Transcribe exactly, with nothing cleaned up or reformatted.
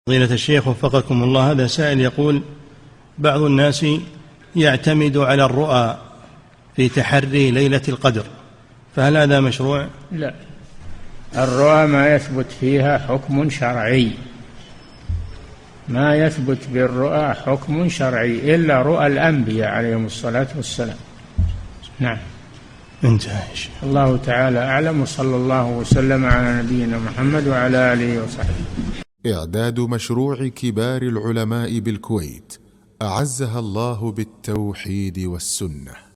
فضيلة الشيخ وفقكم الله، هذا سائل يقول: بعض الناس يعتمد على الرؤى في تحري ليلة القدر، فهل هذا مشروع؟ لا، الرؤى ما يثبت فيها حكم شرعي، ما يثبت بالرؤى حكم شرعي إلا رؤى الأنبياء عليهم الصلاة والسلام. نعم. انتهى. الله تعالى أعلم، وصلى الله وسلم على نبينا محمد وعلى آله وصحبه. إعداد مشروع كبار العلماء بالكويت أعزها الله بالتوحيد والسنة.